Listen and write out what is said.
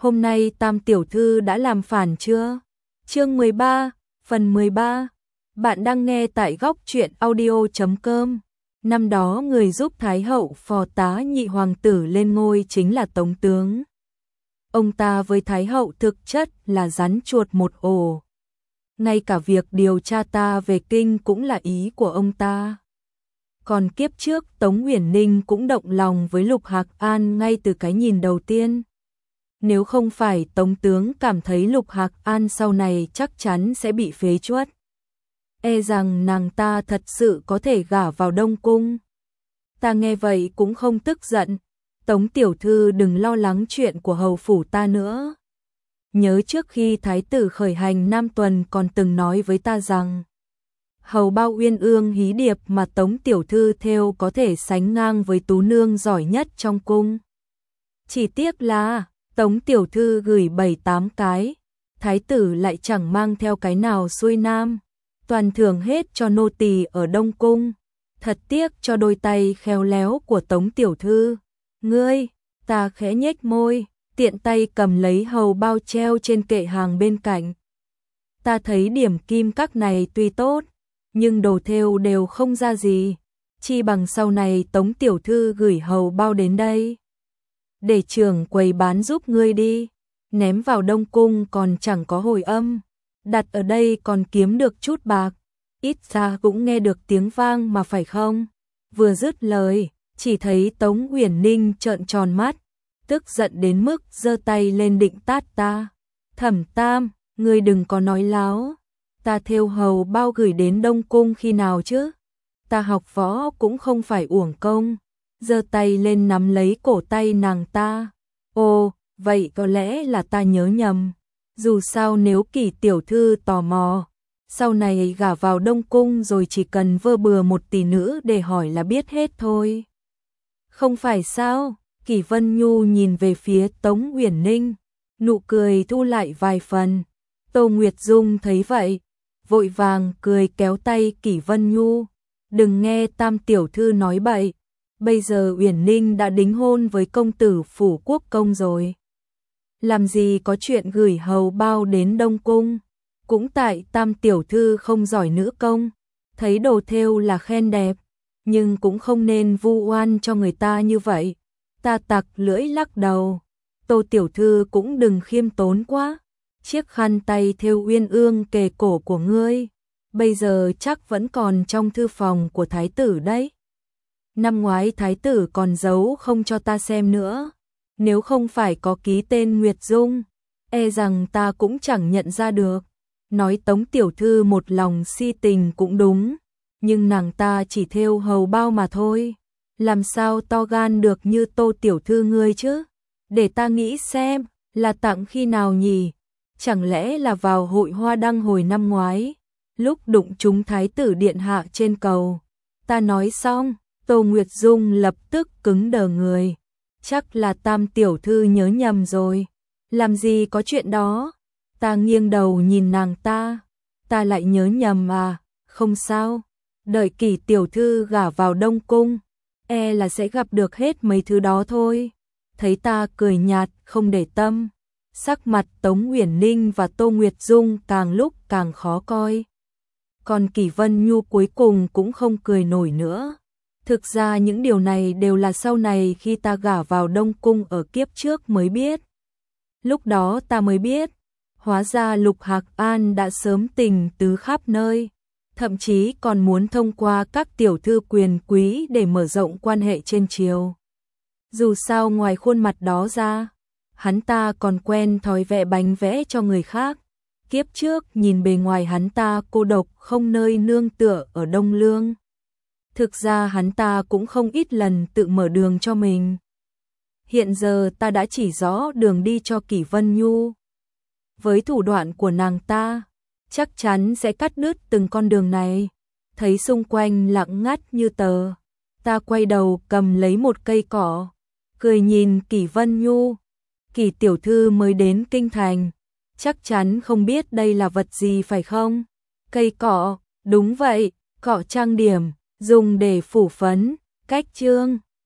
hôm nay Tam tiểu thư đã làm phản chưa? Chương 13, phần 13. Bạn đang nghe tại góc truyện audio.com. Năm đó người giúp Thái hậu phò tá nhị hoàng tử lên ngôi chính là Tống tướng. Ông ta với Thái hậu thực chất là rắn chuột một ổ. Ngay cả việc điều tra ta về kinh cũng là ý của ông ta. Còn kiếp trước Tống Uyển Ninh cũng động lòng với Lục Hạc An ngay từ cái nhìn đầu tiên. Nếu không phải Tống tướng cảm thấy Lục Hạc An sau này chắc chắn sẽ bị phế truất, e rằng nàng ta thật sự có thể gả vào Đông Cung. Ta nghe vậy cũng không tức giận. Tống tiểu thư đừng lo lắng chuyện của hầu phủ ta nữa. Nhớ trước khi thái tử khởi hành Nam Tuần còn từng nói với ta rằng hầu bao uyên ương hí điệp mà Tống tiểu thư thêu có thể sánh ngang với tú nương giỏi nhất trong cung. Chỉ tiếc là Tống tiểu thư gửi 7-8 cái, thái tử lại chẳng mang theo cái nào xuôi nam, toàn thưởng hết cho nô tỳ ở Đông Cung. Thật tiếc cho đôi tay khéo léo của Tống tiểu thư. Ngươi, ta khẽ nhếch môi, tiện tay cầm lấy hầu bao treo trên kệ hàng bên cạnh. Ta thấy điểm kim các này tuy tốt, nhưng đồ thêu đều không ra gì, chi bằng sau này Tống tiểu thư gửi hầu bao đến đây, để trưởng quầy bán giúp ngươi đi, ném vào Đông Cung còn chẳng có hồi âm, đặt ở đây còn kiếm được chút bạc, ít ra cũng nghe được tiếng vang mà phải không? Vừa dứt lời, chỉ thấy Tống Uyển Ninh trợn tròn mắt, tức giận đến mức giơ tay lên định tát ta. Thẩm Tam, ngươi đừng có nói láo, ta thêu hầu bao gửi đến Đông Cung khi nào chứ? Ta học võ cũng không phải uổng công. Giơ tay lên nắm lấy cổ tay nàng ta. Ồ, vậy có lẽ là ta nhớ nhầm. Dù sao nếu Kỳ tiểu thư tò mò, sau này gả vào Đông Cung rồi chỉ cần vơ bừa một tỷ nữ để hỏi là biết hết thôi. Không phải sao? Kỷ Vân Nhu nhìn về phía Tống Uyển Ninh, nụ cười thu lại vài phần. Tô Nguyệt Dung thấy vậy, vội vàng cười kéo tay Kỷ Vân Nhu. Đừng nghe Tam tiểu thư nói bậy, bây giờ Uyển Ninh đã đính hôn với công tử phủ quốc công rồi. Làm gì có chuyện gửi hầu bao đến Đông Cung, cũng tại Tam tiểu thư không giỏi nữ công, thấy đồ thêu là khen đẹp, nhưng cũng không nên vu oan cho người ta như vậy. Ta tặc lưỡi lắc đầu. Tô tiểu thư cũng đừng khiêm tốn quá. Chiếc khăn tay thêu uyên ương kề cổ của ngươi, bây giờ chắc vẫn còn trong thư phòng của thái tử đấy. Năm ngoái thái tử còn giấu không cho ta xem nữa. Nếu không phải có ký tên Nguyệt Dung, e rằng ta cũng chẳng nhận ra được. Nói Tống tiểu thư một lòng si tình cũng đúng, nhưng nàng ta chỉ thêu hầu bao mà thôi. Làm sao to gan được như Tô tiểu thư ngươi chứ? Để ta nghĩ xem, là tặng khi nào nhỉ? Chẳng lẽ là vào hội hoa đăng hồi năm ngoái, lúc đụng trúng thái tử điện hạ trên cầu. Ta nói xong, Tô Nguyệt Dung lập tức cứng đờ người. Chắc là Tam tiểu thư nhớ nhầm rồi. Làm gì có chuyện đó? Ta nghiêng đầu nhìn nàng ta. Ta lại nhớ nhầm à? Không sao. Đợi Kỷ tiểu thư gả vào Đông Cung, e là sẽ gặp được hết mấy thứ đó thôi. Thấy ta cười nhạt không để tâm, sắc mặt Tống Uyển Ninh và Tô Nguyệt Dung càng lúc càng khó coi. Còn Kỷ Vân Nhu cuối cùng cũng không cười nổi nữa. Thực ra những điều này đều là sau này khi ta gả vào Đông Cung ở kiếp trước mới biết. Lúc đó ta mới biết, hóa ra Lục Hạc An đã sớm tình tứ khắp nơi, thậm chí còn muốn thông qua các tiểu thư quyền quý để mở rộng quan hệ trên triều. Dù sao ngoài khuôn mặt đó ra, hắn ta còn quen thói vẽ bánh vẽ cho người khác. Kiếp trước nhìn bề ngoài hắn ta cô độc không nơi nương tựa ở Đông Lương. Thực ra hắn ta cũng không ít lần tự mở đường cho mình. Hiện giờ ta đã chỉ rõ đường đi cho Kỷ Vân Nhu. Với thủ đoạn của nàng ta, chắc chắn sẽ cắt đứt từng con đường này. Thấy xung quanh lặng ngắt như tờ, ta quay đầu cầm lấy một cây cỏ, cười nhìn Kỷ Vân Nhu. Kỷ tiểu thư mới đến kinh thành, chắc chắn không biết đây là vật gì phải không? Cây cỏ, đúng vậy, cỏ trang điểm, dùng để phủ phấn, cách trương.